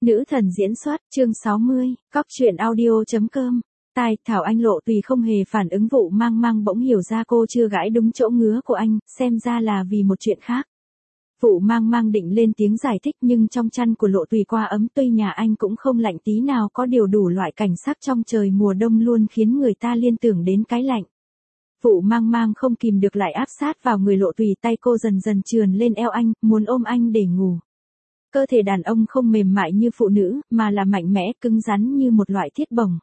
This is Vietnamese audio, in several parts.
Nữ thần diễn xuất, chương 60, Cóc truyện audio.com. Tai, Thảo Anh Lộ Tùy không hề phản ứng Vụ Mang Mang bỗng hiểu ra cô chưa gãi đúng chỗ ngứa của anh, xem ra là vì một chuyện khác. Vụ Mang Mang định lên tiếng giải thích nhưng trong chăn của Lộ Tùy qua ấm, tuy nhà anh cũng không lạnh tí nào, có điều đủ loại cảnh sắc trong trời mùa đông luôn khiến người ta liên tưởng đến cái lạnh. Vụ Mang Mang không kìm được lại áp sát vào người Lộ Tùy, tay cô dần dần trườn lên eo anh, muốn ôm anh để ngủ. Cơ thể đàn ông không mềm mại như phụ nữ, mà là mạnh mẽ, cứng rắn như một loại thiết bổng.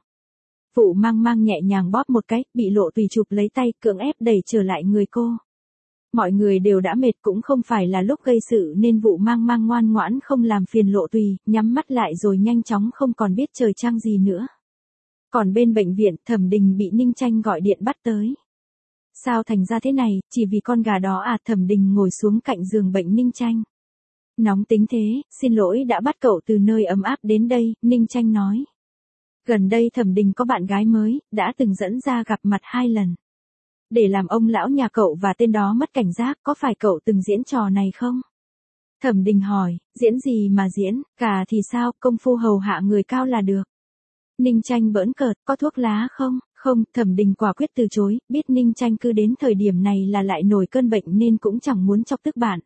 Vụ Mang Mang nhẹ nhàng bóp một cái, bị Lộ Tùy chụp lấy tay, cưỡng ép đẩy trở lại người cô. Mọi người đều đã mệt, cũng không phải là lúc gây sự nên Vụ Mang Mang ngoan ngoãn không làm phiền Lộ Tùy, nhắm mắt lại rồi nhanh chóng không còn biết trời trăng gì nữa. Còn bên bệnh viện, Thẩm Đình bị Ninh Tranh gọi điện bắt tới. Sao thành ra thế này, chỉ vì con gà đó à? Thẩm Đình ngồi xuống cạnh giường bệnh Ninh Tranh. Nóng tính thế, xin lỗi đã bắt cậu từ nơi ấm áp đến đây, Ninh Tranh nói. Gần đây Thẩm Đình có bạn gái mới, đã từng dẫn ra gặp mặt 2 lần. Để làm ông lão nhà cậu và tên đó mất cảnh giác, có phải cậu từng diễn trò này không? Thẩm Đình hỏi, diễn gì mà diễn, cả thì sao, công phu hầu hạ người cao là được. Ninh Tranh bỡn cợt, có thuốc lá không? Không, Thẩm Đình quả quyết từ chối, biết Ninh Tranh cứ đến thời điểm này là lại nổi cơn bệnh nên cũng chẳng muốn chọc tức bạn.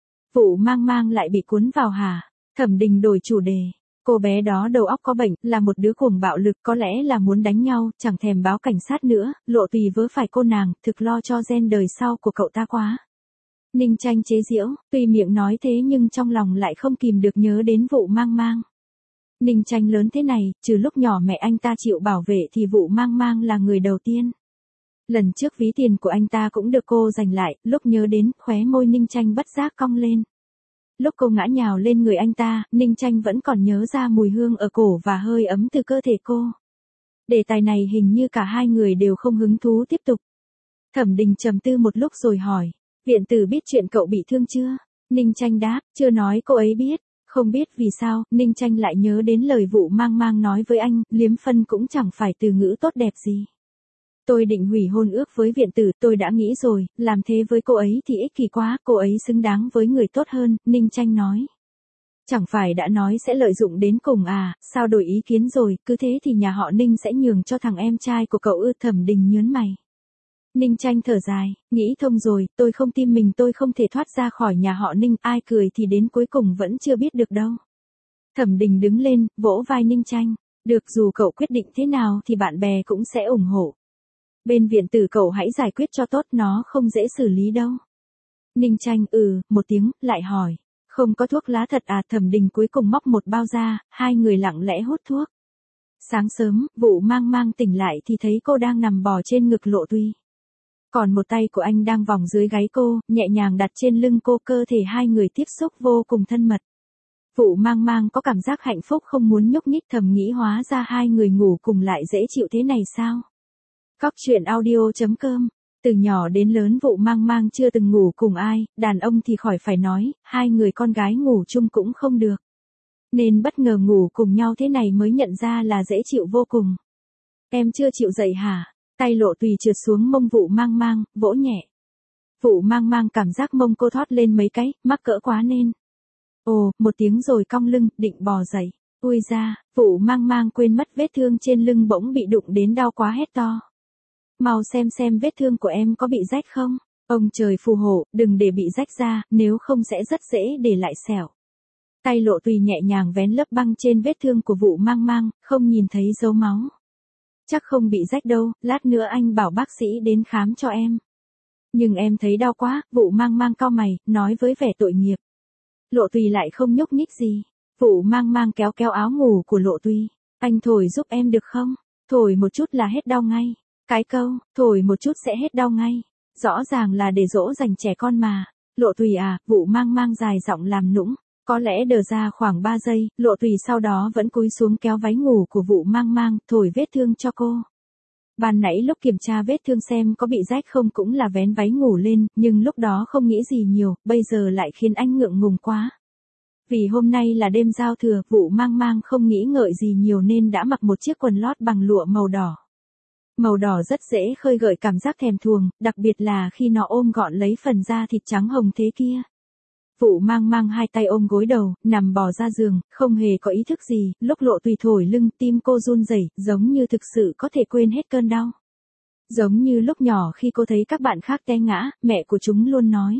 Vụ Mang Mang lại bị cuốn vào hả? Thẩm Đình đổi chủ đề. Cô bé đó đầu óc có bệnh, là một đứa cuồng bạo lực, có lẽ là muốn đánh nhau, chẳng thèm báo cảnh sát nữa. Lộ Tùy vớ phải cô nàng, thực lo cho gen đời sau của cậu ta quá. Ninh Tranh chế giễu, tuy miệng nói thế nhưng trong lòng lại không kìm được nhớ đến Vụ Mang Mang. Ninh Tranh lớn thế này, trừ lúc nhỏ mẹ anh ta chịu bảo vệ thì Vụ Mang Mang là người đầu tiên. Lần trước ví tiền của anh ta cũng được cô giành lại, lúc nhớ đến, khóe môi Ninh Tranh bất giác cong lên. Lúc cô ngã nhào lên người anh ta, Ninh Tranh vẫn còn nhớ ra mùi hương ở cổ và hơi ấm từ cơ thể cô. Đề tài này hình như cả hai người đều không hứng thú tiếp tục. Thẩm Đình trầm tư một lúc rồi hỏi, viện tử biết chuyện cậu bị thương chưa? Ninh Tranh đáp, chưa nói cô ấy biết. Không biết vì sao, Ninh Tranh lại nhớ đến lời Vụ Mang Mang nói với anh, liếm phân cũng chẳng phải từ ngữ tốt đẹp gì. Tôi định hủy hôn ước với viện tử, tôi đã nghĩ rồi, làm thế với cô ấy thì ích kỷ quá, cô ấy xứng đáng với người tốt hơn, Ninh Tranh nói. Chẳng phải đã nói sẽ lợi dụng đến cùng à, sao đổi ý kiến rồi, cứ thế thì nhà họ Ninh sẽ nhường cho thằng em trai của cậu ư? Thẩm Đình nhớn mày. Ninh Tranh thở dài, nghĩ thông rồi, tôi không tin mình tôi không thể thoát ra khỏi nhà họ Ninh, ai cười thì đến cuối cùng vẫn chưa biết được đâu. Thẩm Đình đứng lên, vỗ vai Ninh Tranh, được, dù cậu quyết định thế nào thì bạn bè cũng sẽ ủng hộ. Bên viện tử cậu hãy giải quyết cho tốt, nó không dễ xử lý đâu. Ninh Tranh một tiếng, lại hỏi, không có thuốc lá thật à? Thẩm Đình cuối cùng móc một bao ra, hai người lặng lẽ hút thuốc. Sáng sớm, Vụ Mang Mang tỉnh lại thì thấy cô đang nằm bò trên ngực Lộ Tùy. Còn một tay của anh đang vòng dưới gáy cô, nhẹ nhàng đặt trên lưng cô, cơ thể hai người tiếp xúc vô cùng thân mật. Vụ Mang Mang có cảm giác hạnh phúc không muốn nhúc nhích, thầm nghĩ hóa ra hai người ngủ cùng lại dễ chịu thế này sao? Cóc truyện audio.com. Từ nhỏ đến lớn Vụ Mang Mang chưa từng ngủ cùng ai, đàn ông thì khỏi phải nói, hai người con gái ngủ chung cũng không được. Nên bất ngờ ngủ cùng nhau thế này mới nhận ra là dễ chịu vô cùng. Em chưa chịu dậy hả? Tay Lộ Tùy trượt xuống mông Vụ Mang Mang, vỗ nhẹ. Vụ Mang Mang cảm giác mông cô thoát lên mấy cái, mắc cỡ quá nên. Ồ, một tiếng rồi cong lưng, định bò dậy. Ui ra, Vụ Mang Mang quên mất vết thương trên lưng bỗng bị đụng đến đau quá hét to. Mau xem vết thương của em có bị rách không? Ông trời phù hộ, đừng để bị rách ra, nếu không sẽ rất dễ để lại sẹo. Tay Lộ Tùy nhẹ nhàng vén lớp băng trên vết thương của Vụ Mang Mang, không nhìn thấy dấu máu. Chắc không bị rách đâu, lát nữa anh bảo bác sĩ đến khám cho em. Nhưng em thấy đau quá, Vụ Mang Mang cau mày, nói với vẻ tội nghiệp. Lộ Tùy lại không nhúc nhích gì. Vụ Mang Mang kéo kéo áo ngủ của Lộ Tùy. Anh thổi giúp em được không? Thổi một chút là hết đau ngay. Cái câu, thổi một chút sẽ hết đau ngay. Rõ ràng là để dỗ dành trẻ con mà. Lộ Tùy à, Vụ Mang Mang dài giọng làm nũng. Có lẽ đờ ra khoảng 3 giây, Lộ Tùy sau đó vẫn cúi xuống kéo váy ngủ của Vụ Mang Mang, thổi vết thương cho cô. Ban nãy lúc kiểm tra vết thương xem có bị rách không cũng là vén váy ngủ lên, nhưng lúc đó không nghĩ gì nhiều, bây giờ lại khiến anh ngượng ngùng quá. Vì hôm nay là đêm giao thừa, Vụ Mang Mang không nghĩ ngợi gì nhiều nên đã mặc một chiếc quần lót bằng lụa màu đỏ. Màu đỏ rất dễ khơi gợi cảm giác thèm thuồng, đặc biệt là khi nó ôm gọn lấy phần da thịt trắng hồng thế kia. Vụ mang mang hai tay ôm gối đầu, nằm bò ra giường, không hề có ý thức gì, lúc Lộ Tùy thổi lưng, tim cô run rẩy, giống như thực sự có thể quên hết cơn đau. Giống như lúc nhỏ khi cô thấy các bạn khác té ngã, mẹ của chúng luôn nói.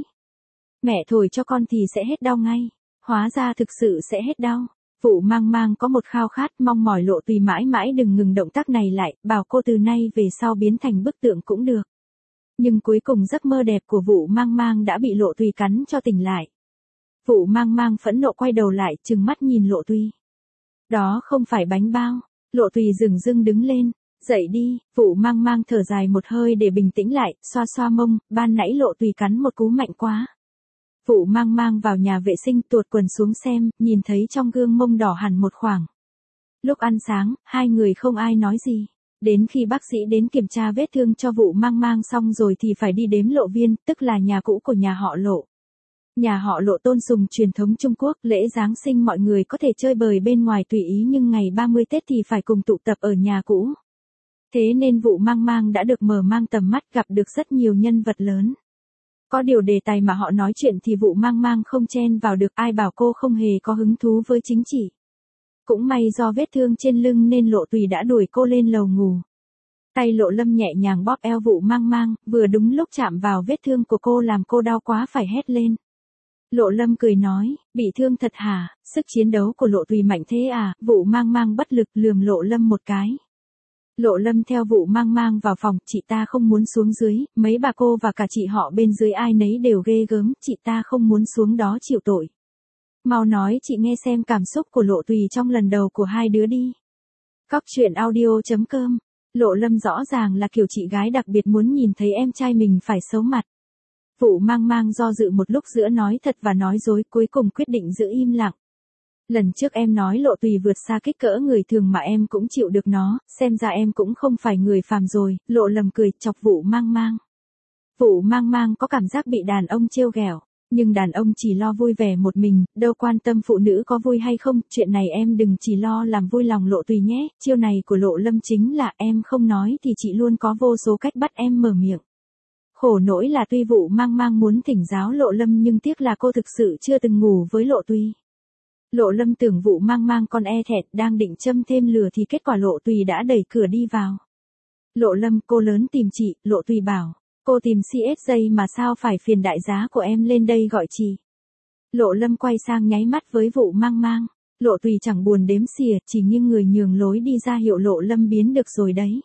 Mẹ thổi cho con thì sẽ hết đau ngay. Hóa ra thực sự sẽ hết đau. Vụ mang mang có một khao khát mong mỏi Lộ Tùy mãi mãi đừng ngừng động tác này lại, bảo cô từ nay về sau biến thành bức tượng cũng được. Nhưng cuối cùng giấc mơ đẹp của vụ mang mang đã bị Lộ Tùy cắn cho tỉnh lại. Vụ mang mang phẫn nộ quay đầu lại, trừng mắt nhìn Lộ Tùy. Đó không phải bánh bao. Lộ Tùy dửng dưng đứng lên. Dậy đi, vụ mang mang thở dài một hơi để bình tĩnh lại, xoa xoa mông, ban nãy Lộ Tùy cắn một cú mạnh quá. Vụ mang mang vào nhà vệ sinh tuột quần xuống xem, nhìn thấy trong gương mông đỏ hẳn một khoảng. Lúc ăn sáng, hai người không ai nói gì. Đến khi bác sĩ đến kiểm tra vết thương cho vụ mang mang xong rồi thì phải đi đếm Lộ viên, tức là nhà cũ của nhà họ Lộ. Nhà họ Lộ tôn sùng truyền thống Trung Quốc, lễ Giáng sinh mọi người có thể chơi bời bên ngoài tùy ý nhưng ngày 30 Tết thì phải cùng tụ tập ở nhà cũ. Thế nên vụ mang mang đã được mở mang tầm mắt, gặp được rất nhiều nhân vật lớn. Có điều đề tài mà họ nói chuyện thì vụ mang mang không chen vào được, ai bảo cô không hề có hứng thú với chính trị. Cũng may do vết thương trên lưng nên Lộ Tùy đã đuổi cô lên lầu ngủ. Tay Lộ Lâm nhẹ nhàng bóp eo vụ mang mang, vừa đúng lúc chạm vào vết thương của cô làm cô đau quá phải hét lên. Lộ Lâm cười nói, bị thương thật hả, sức chiến đấu của Lộ Tùy mạnh thế à, vụ mang mang bất lực lườm Lộ Lâm một cái. Lộ Lâm theo vụ mang mang vào phòng, chị ta không muốn xuống dưới, mấy bà cô và cả chị họ bên dưới ai nấy đều ghê gớm, chị ta không muốn xuống đó chịu tội. Mau nói chị nghe xem cảm xúc của Lộ Tùy trong lần đầu của hai đứa đi. Cóc truyện audio.com. Lộ Lâm rõ ràng là kiểu chị gái đặc biệt muốn nhìn thấy em trai mình phải xấu mặt. Vụ mang mang do dự một lúc giữa nói thật và nói dối, cuối cùng quyết định giữ im lặng. Lần trước em nói Lộ Tùy vượt xa kích cỡ người thường mà em cũng chịu được nó, xem ra em cũng không phải người phàm rồi, Lộ Lâm cười, chọc vụ mang mang. Vụ mang mang có cảm giác bị đàn ông trêu ghẹo, nhưng đàn ông chỉ lo vui vẻ một mình, đâu quan tâm phụ nữ có vui hay không, chuyện này em đừng chỉ lo làm vui lòng Lộ Tùy nhé, chiêu này của Lộ Lâm chính là em không nói thì chị luôn có vô số cách bắt em mở miệng. Khổ nỗi là tuy vụ mang mang muốn thỉnh giáo Lộ Lâm nhưng tiếc là cô thực sự chưa từng ngủ với Lộ Tùy. Lộ Lâm tưởng vụ mang mang con e thẹt đang định châm thêm lửa thì kết quả Lộ Tùy đã đẩy cửa đi vào. Lộ Lâm, cô lớn tìm chị, Lộ Tùy bảo, cô tìm CSJ mà sao phải phiền đại giá của em lên đây gọi chị. Lộ Lâm quay sang nháy mắt với vụ mang mang, Lộ Tùy chẳng buồn đếm xỉa, chỉ nghiêng người nhường lối đi ra hiệu Lộ Lâm biến được rồi đấy.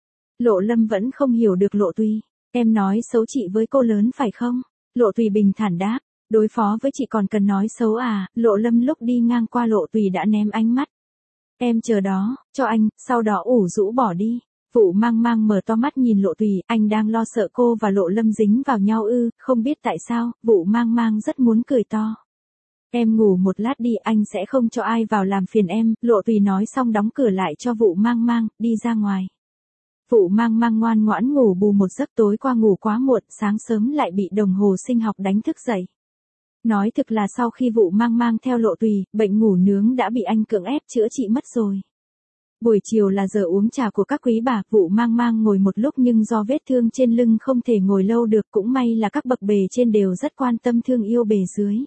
Lộ Lâm vẫn không hiểu được Lộ Tùy, em nói xấu chị với cô lớn phải không? Lộ Tùy bình thản đáp. Đối phó với chị còn cần nói xấu à, Lộ Lâm lúc đi ngang qua Lộ Tùy đã ném ánh mắt. Em chờ đó, cho anh, sau đó ủ rũ bỏ đi. Vụ mang mang mở to mắt nhìn Lộ Tùy, anh đang lo sợ cô và Lộ Lâm dính vào nhau ư, không biết tại sao, vụ mang mang rất muốn cười to. Em ngủ một lát đi, anh sẽ không cho ai vào làm phiền em, Lộ Tùy nói xong đóng cửa lại cho vụ mang mang, đi ra ngoài. Vụ mang mang ngoan ngoãn ngủ bù một giấc, tối qua ngủ quá muộn, sáng sớm lại bị đồng hồ sinh học đánh thức dậy. Nói thực là sau khi vụ mang mang theo Lộ Tùy, bệnh ngủ nướng đã bị anh cưỡng ép chữa trị mất rồi. Buổi chiều là giờ uống trà của các quý bà, vụ mang mang ngồi một lúc nhưng do vết thương trên lưng không thể ngồi lâu được, cũng may là các bậc bề trên đều rất quan tâm thương yêu bề dưới.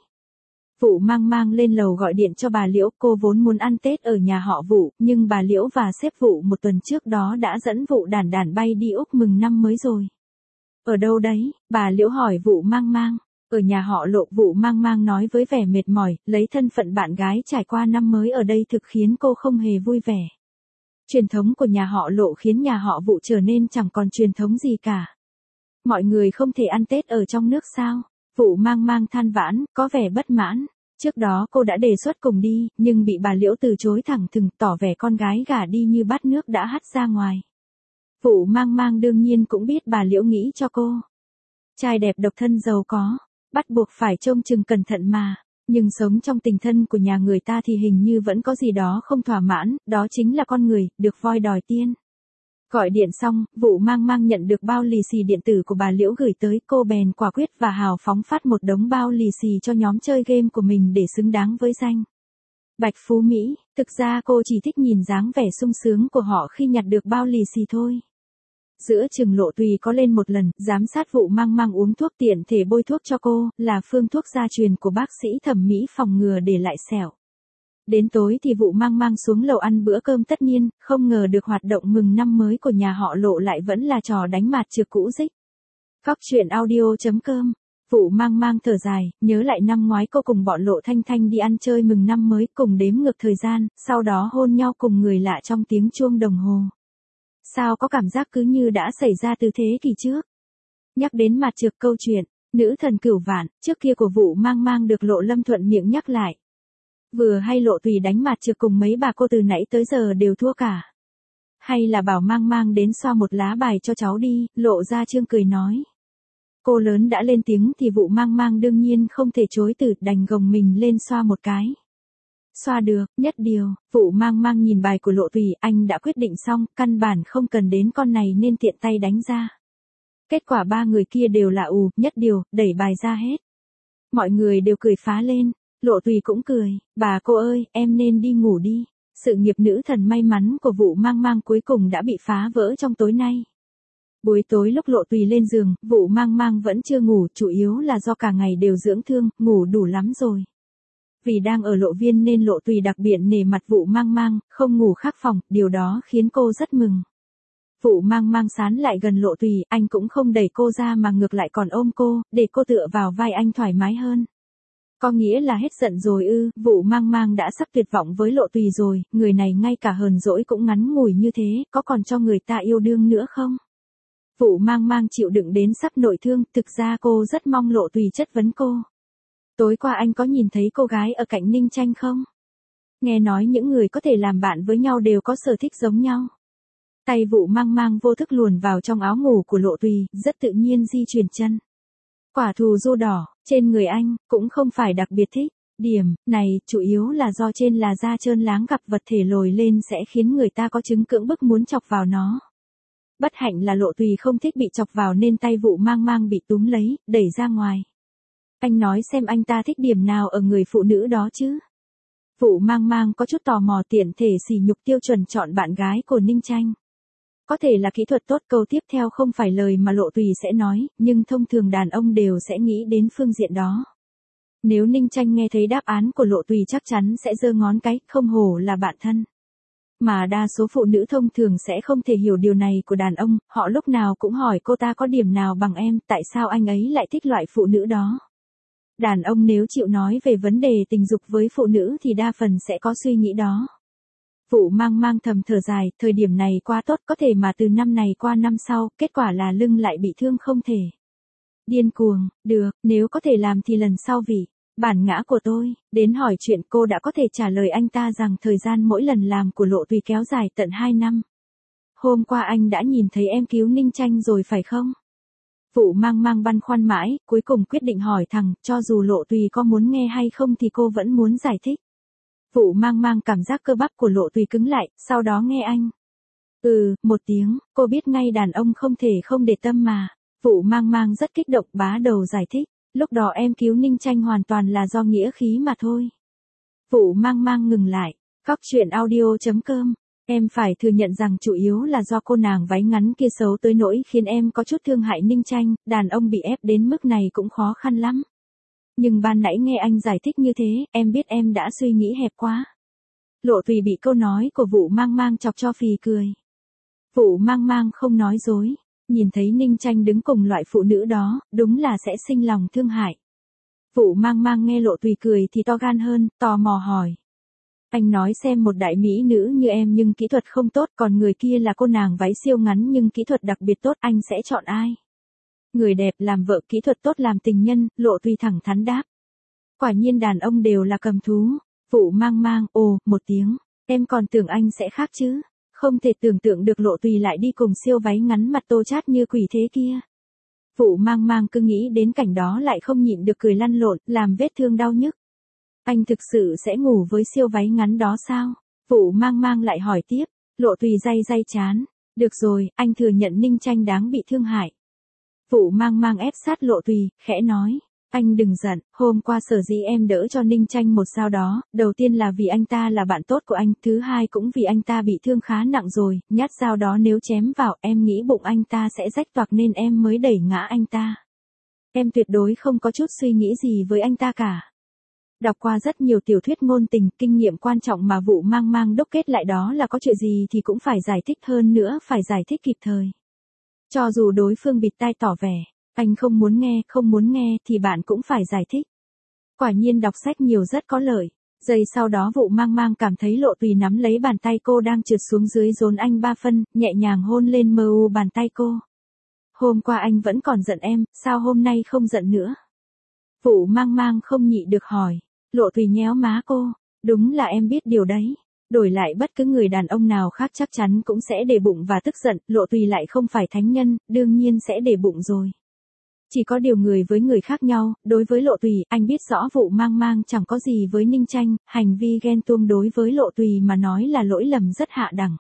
Vụ mang mang lên lầu gọi điện cho bà Liễu, cô vốn muốn ăn Tết ở nhà họ Vụ, nhưng bà Liễu và sếp Vụ một tuần trước đó đã dẫn Vụ đản đản bay đi Úc mừng năm mới rồi. Ở đâu đấy? Bà Liễu hỏi Vụ mang mang. Ở nhà họ Lộ, vụ mang mang nói với vẻ mệt mỏi, lấy thân phận bạn gái trải qua năm mới ở đây thực khiến cô không hề vui vẻ. Truyền thống của nhà họ Lộ khiến nhà họ Vụ trở nên chẳng còn truyền thống gì cả. Mọi người không thể ăn Tết ở trong nước sao? Vụ mang mang than vãn, có vẻ bất mãn. Trước đó cô đã đề xuất cùng đi, nhưng bị bà Liễu từ chối thẳng thừng, tỏ vẻ con gái gả đi như bát nước đã hắt ra ngoài. Vụ mang mang đương nhiên cũng biết bà Liễu nghĩ cho cô. Trai đẹp độc thân giàu có, bắt buộc phải trông chừng cẩn thận mà. Nhưng sống trong tình thân của nhà người ta thì hình như vẫn có gì đó không thỏa mãn, đó chính là con người, được voi đòi tiên. Gọi điện xong, vụ mang mang nhận được bao lì xì điện tử của bà Liễu gửi tới, cô bèn quả quyết và hào phóng phát một đống bao lì xì cho nhóm chơi game của mình để xứng đáng với danh Bạch Phú Mỹ. Thực ra cô chỉ thích nhìn dáng vẻ sung sướng của họ khi nhặt được bao lì xì thôi. Giữa chừng Lộ Tùy có lên một lần, giám sát vụ mang mang uống thuốc tiện thể bôi thuốc cho cô, là phương thuốc gia truyền của bác sĩ thẩm mỹ phòng ngừa để lại sẹo. Đến tối thì vụ mang mang xuống lầu ăn bữa cơm tất niên, không ngờ được hoạt động mừng năm mới của nhà họ Lộ lại vẫn là trò đánh mạt trược cũ dích. Cóc truyện audio.com. Vụ mang mang thở dài, nhớ lại năm ngoái cô cùng bọn Lộ Thanh Thanh đi ăn chơi mừng năm mới cùng đếm ngược thời gian, sau đó hôn nhau cùng người lạ trong tiếng chuông đồng hồ. Sao có cảm giác cứ như đã xảy ra từ thế kỷ trước. Nhắc đến mạt trược câu chuyện, nữ thần cửu vạn, trước kia của vụ mang mang được Lộ Lâm thuận miệng nhắc lại. Vừa hay Lộ Tùy đánh mạt trược cùng mấy bà cô từ nãy tới giờ đều thua cả. Hay là bảo mang mang đến xoa một lá bài cho cháu đi, Lộ Gia Trương cười nói. Cô lớn đã lên tiếng thì vụ mang mang đương nhiên không thể chối từ, đành gồng mình lên xoa một cái. Xoa được, nhất điều, vụ mang mang nhìn bài của Lộ Tùy, anh đã quyết định xong, căn bản không cần đến con này nên tiện tay đánh ra. Kết quả ba người kia đều là nhất điều, đẩy bài ra hết. Mọi người đều cười phá lên, Lộ Tùy cũng cười, bà cô ơi, em nên đi ngủ đi. Sự nghiệp nữ thần may mắn của vụ mang mang cuối cùng đã bị phá vỡ trong tối nay. Buổi tối lúc Lộ Tùy lên giường, vụ mang mang vẫn chưa ngủ, chủ yếu là do cả ngày đều dưỡng thương, ngủ đủ lắm rồi. Vì đang ở Lộ Viên nên Lộ Tùy đặc biệt nể mặt vụ mang mang, không ngủ khác phòng, điều đó khiến cô rất mừng. Vụ mang mang sán lại gần Lộ Tùy, anh cũng không đẩy cô ra mà ngược lại còn ôm cô, để cô tựa vào vai anh thoải mái hơn. Có nghĩa là hết giận rồi ư? Vụ mang mang đã sắp tuyệt vọng với Lộ Tùy rồi, người này ngay cả hờn dỗi cũng ngắn ngủi như thế, có còn cho người ta yêu đương nữa không? Vụ mang mang chịu đựng đến sắp nội thương, thực ra cô rất mong Lộ Tùy chất vấn cô. Tối qua anh có nhìn thấy cô gái ở cạnh Ninh Tranh không? Nghe nói những người có thể làm bạn với nhau đều có sở thích giống nhau. Tay vụ mang mang vô thức luồn vào trong áo ngủ của Lộ Tùy, rất tự nhiên di chuyển chân. Quả thù du đỏ, trên người anh, cũng không phải đặc biệt thích. Điểm này, chủ yếu là do trên là da trơn láng gặp vật thể lồi lên sẽ khiến người ta có chứng cưỡng bức muốn chọc vào nó. Bất hạnh là Lộ Tùy không thích bị chọc vào nên tay vụ mang mang bị túm lấy, đẩy ra ngoài. Anh nói xem anh ta thích điểm nào ở người phụ nữ đó chứ? Vụ mang mang có chút tò mò, tiện thể sỉ nhục tiêu chuẩn chọn bạn gái của Ninh Tranh. Có thể là kỹ thuật tốt, câu tiếp theo không phải lời mà Lộ Tùy sẽ nói, nhưng thông thường đàn ông đều sẽ nghĩ đến phương diện đó. Nếu Ninh Tranh nghe thấy đáp án của Lộ Tùy chắc chắn sẽ giơ ngón cái, không hổ là bạn thân. Mà đa số phụ nữ thông thường sẽ không thể hiểu điều này của đàn ông, họ lúc nào cũng hỏi cô ta có điểm nào bằng em, tại sao anh ấy lại thích loại phụ nữ đó. Đàn ông nếu chịu nói về vấn đề tình dục với phụ nữ thì đa phần sẽ có suy nghĩ đó. Vụ mang mang thầm thở dài, thời điểm này quá tốt, có thể mà từ năm này qua năm sau, kết quả là lưng lại bị thương không thể. Điên cuồng, được, nếu có thể làm thì lần sau vì bản ngã của tôi, đến hỏi chuyện cô đã có thể trả lời anh ta rằng thời gian mỗi lần làm của Lộ Tùy kéo dài tận 2 năm. Hôm qua anh đã nhìn thấy em cứu Ninh Tranh rồi phải không? Vụ mang mang băn khoăn mãi, cuối cùng quyết định hỏi thẳng, cho dù Lộ Tùy có muốn nghe hay không thì cô vẫn muốn giải thích. Vụ mang mang cảm giác cơ bắp của Lộ Tùy cứng lại, sau đó nghe anh. Một tiếng, cô biết ngay đàn ông không thể không để tâm mà. Vụ mang mang rất kích động, bá đầu giải thích. Lúc đó em cứu Ninh Tranh hoàn toàn là do nghĩa khí mà thôi. Vụ mang mang ngừng lại. Cóc truyện audio.com. Em phải thừa nhận rằng chủ yếu là do cô nàng váy ngắn kia xấu tới nỗi khiến em có chút thương hại Ninh Tranh, đàn ông bị ép đến mức này cũng khó khăn lắm. Nhưng ban nãy nghe anh giải thích như thế, em biết em đã suy nghĩ hẹp quá. Lộ Tùy bị câu nói của vụ mang mang chọc cho phì cười. Vụ mang mang không nói dối, nhìn thấy Ninh Tranh đứng cùng loại phụ nữ đó, đúng là sẽ sinh lòng thương hại. Vụ mang mang nghe Lộ Tùy cười thì to gan hơn, tò mò hỏi. Anh nói xem, một đại mỹ nữ như em nhưng kỹ thuật không tốt, còn người kia là cô nàng váy siêu ngắn nhưng kỹ thuật đặc biệt tốt, anh sẽ chọn ai? Người đẹp làm vợ, kỹ thuật tốt làm tình nhân, Lộ Tùy thẳng thắn đáp. Quả nhiên đàn ông đều là cầm thú. Vụ mang mang, một tiếng, em còn tưởng anh sẽ khác chứ. Không thể tưởng tượng được Lộ Tùy lại đi cùng siêu váy ngắn mặt tô chát như quỷ thế kia. Vụ mang mang cứ nghĩ đến cảnh đó lại không nhịn được cười lăn lộn, làm vết thương đau nhức. Anh thực sự sẽ ngủ với siêu váy ngắn đó sao? Vụ mang mang lại hỏi tiếp. Lộ Tùy day chán. Được rồi, anh thừa nhận Ninh Tranh đáng bị thương hại. Vụ mang mang ép sát Lộ Tùy, khẽ nói. Anh đừng giận, hôm qua sở dĩ em đỡ cho Ninh Tranh một dao đó, đầu tiên là vì anh ta là bạn tốt của anh, thứ hai cũng vì anh ta bị thương khá nặng rồi, nhát dao đó nếu chém vào em nghĩ bụng anh ta sẽ rách toạc nên em mới đẩy ngã anh ta. Em tuyệt đối không có chút suy nghĩ gì với anh ta cả. Đọc qua rất nhiều tiểu thuyết ngôn tình, kinh nghiệm quan trọng mà vụ mang mang đúc kết lại đó là có chuyện gì thì cũng phải giải thích, hơn nữa phải giải thích kịp thời. Cho dù đối phương bịt tai tỏ vẻ, anh không muốn nghe thì bạn cũng phải giải thích. Quả nhiên đọc sách nhiều rất có lợi. Giây sau đó vụ mang mang cảm thấy Lộ Tùy nắm lấy bàn tay cô đang trượt xuống dưới rốn anh 3 phân, nhẹ nhàng hôn lên mờ u bàn tay cô. Hôm qua anh vẫn còn giận em, sao hôm nay không giận nữa? Vụ mang mang không nhịn được hỏi. Lộ Tùy nhéo má cô. Đúng là em biết điều đấy. Đổi lại bất cứ người đàn ông nào khác chắc chắn cũng sẽ để bụng và tức giận, Lộ Tùy lại không phải thánh nhân, đương nhiên sẽ để bụng rồi. Chỉ có điều người với người khác nhau, đối với Lộ Tùy, anh biết rõ vụ mang mang chẳng có gì với Ninh Tranh, hành vi ghen tuông đối với Lộ Tùy mà nói là lỗi lầm rất hạ đẳng.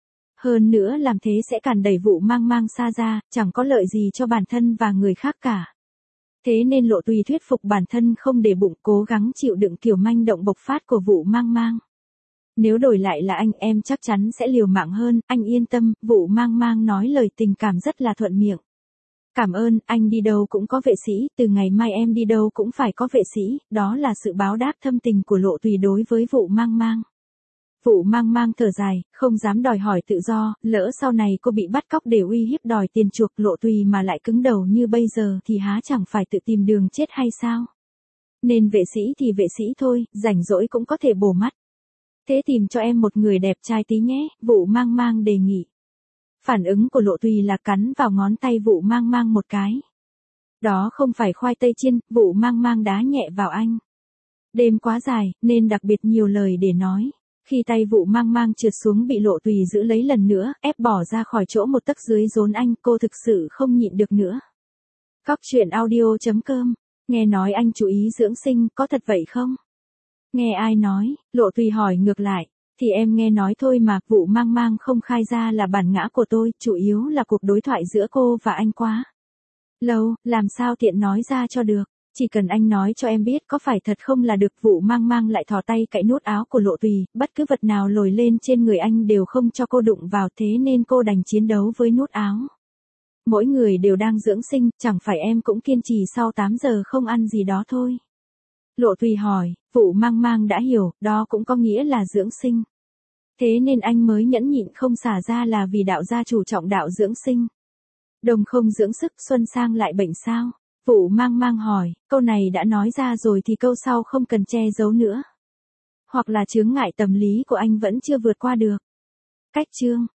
Hơn nữa làm thế sẽ cản đẩy vụ mang mang xa ra, chẳng có lợi gì cho bản thân và người khác cả. Thế nên Lộ Tùy thuyết phục bản thân không để bụng, cố gắng chịu đựng kiểu manh động bộc phát của vụ mang mang. Nếu đổi lại là anh, em chắc chắn sẽ liều mạng hơn, anh yên tâm, vụ mang mang nói lời tình cảm rất là thuận miệng. Cảm ơn, anh đi đâu cũng có vệ sĩ, từ ngày mai em đi đâu cũng phải có vệ sĩ, đó là sự báo đáp thâm tình của Lộ Tùy đối với vụ mang mang. Vụ mang mang thở dài, không dám đòi hỏi tự do, lỡ sau này cô bị bắt cóc để uy hiếp đòi tiền chuộc, Lộ Tùy mà lại cứng đầu như bây giờ thì há chẳng phải tự tìm đường chết hay sao? Nên vệ sĩ thì vệ sĩ thôi, rảnh rỗi cũng có thể bổ mắt. Thế tìm cho em một người đẹp trai tí nhé, vụ mang mang đề nghị. Phản ứng của Lộ Tùy là cắn vào ngón tay vụ mang mang một cái. Đó không phải khoai tây chiên, vụ mang mang đá nhẹ vào anh. Đêm quá dài, nên đặc biệt nhiều lời để nói. Khi tay vụ mang mang trượt xuống bị Lộ Tùy giữ lấy lần nữa, ép bỏ ra khỏi chỗ một tấc dưới rốn anh, cô thực sự không nhịn được nữa. Góc truyện audio.com, nghe nói anh chú ý dưỡng sinh, có thật vậy không? Nghe ai nói, Lộ Tùy hỏi ngược lại. Thì em nghe nói thôi mà, vụ mang mang không khai ra là bản ngã của tôi, chủ yếu là cuộc đối thoại giữa cô và anh quá lâu, làm sao tiện nói ra cho được. Chỉ cần anh nói cho em biết có phải thật không là được. Vụ mang mang lại thò tay cạy nút áo của Lộ Tùy, bất cứ vật nào lồi lên trên người anh đều không cho cô đụng vào, thế nên cô đành chiến đấu với nút áo. Mỗi người đều đang dưỡng sinh, chẳng phải em cũng kiên trì sau 8 giờ không ăn gì đó thôi. Lộ Tùy hỏi, vụ mang mang đã hiểu, đó cũng có nghĩa là dưỡng sinh. Thế nên anh mới nhẫn nhịn không xả ra là vì đạo gia chủ trọng đạo dưỡng sinh. Đồng không dưỡng sức, xuân sang lại bệnh sao? Vụ mang mang hỏi, câu này đã nói ra rồi thì câu sau không cần che giấu nữa. Hoặc là chướng ngại tâm lý của anh vẫn chưa vượt qua được. Cách chương